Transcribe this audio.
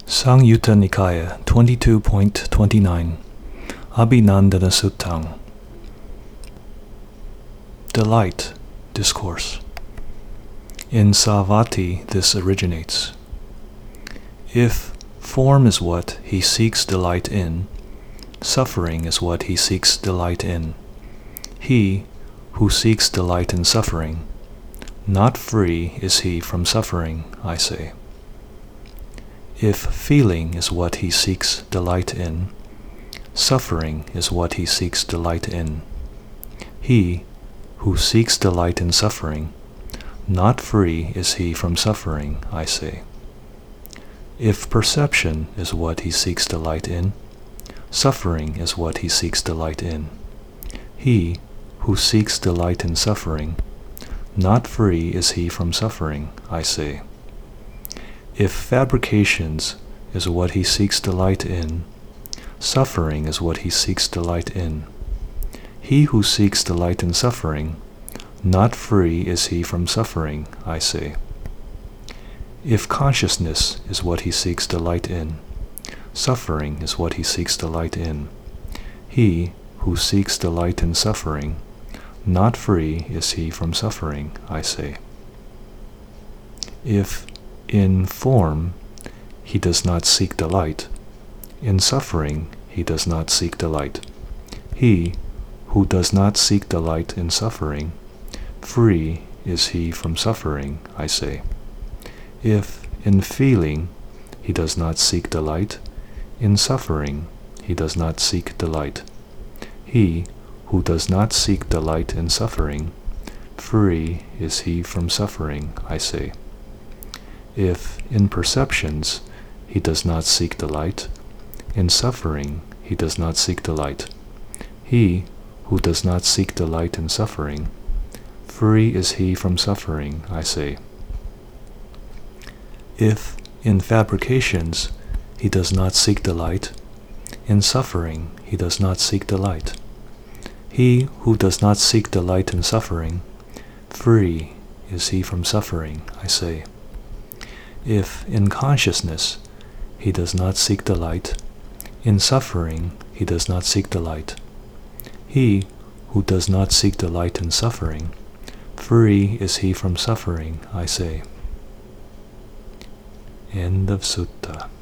Samyutta Nikaya 22.29 Abhinandana Suttang. Delight Discourse. In Savatthi this originates. If form is what he seeks delight in, suffering is what he seeks delight in. He who seeks delight in suffering, not free is he from suffering, I say. If feeling is what he seeks delight in, suffering is what he seeks delight in. He who seeks delight in suffering, not free is he from suffering, I say. If perception is what he seeks delight in, suffering is what he seeks delight in. He who seeks delight in suffering, not free is he from suffering, I say. If fabrications is what he seeks delight in, suffering is what he seeks delight in. He who seeks delight in suffering, not free is he from suffering, I say. If consciousness is what he seeks delight in, suffering is what he seeks delight in. He who seeks delight in suffering, not free is he from suffering, I say. If in form he does not seek delight, in suffering he does not seek delight. He who does not seek delight in suffering, free is he from suffering, I say. If in feeling he does not seek delight, in suffering he does not seek delight. He who does not seek delight in suffering, free is he from suffering, I say. If in perceptions he does not seek delight, in suffering he does not seek delight. He who does not seek delight in suffering, free is he from suffering, I say. If in fabrications he does not seek delight, in suffering he does not seek delight. He who does not seek delight in suffering, free is he from suffering, I say. If in consciousness he does not seek delight, in suffering he does not seek delight. He who does not seek delight in suffering, free is he from suffering, I say. End of Sutta.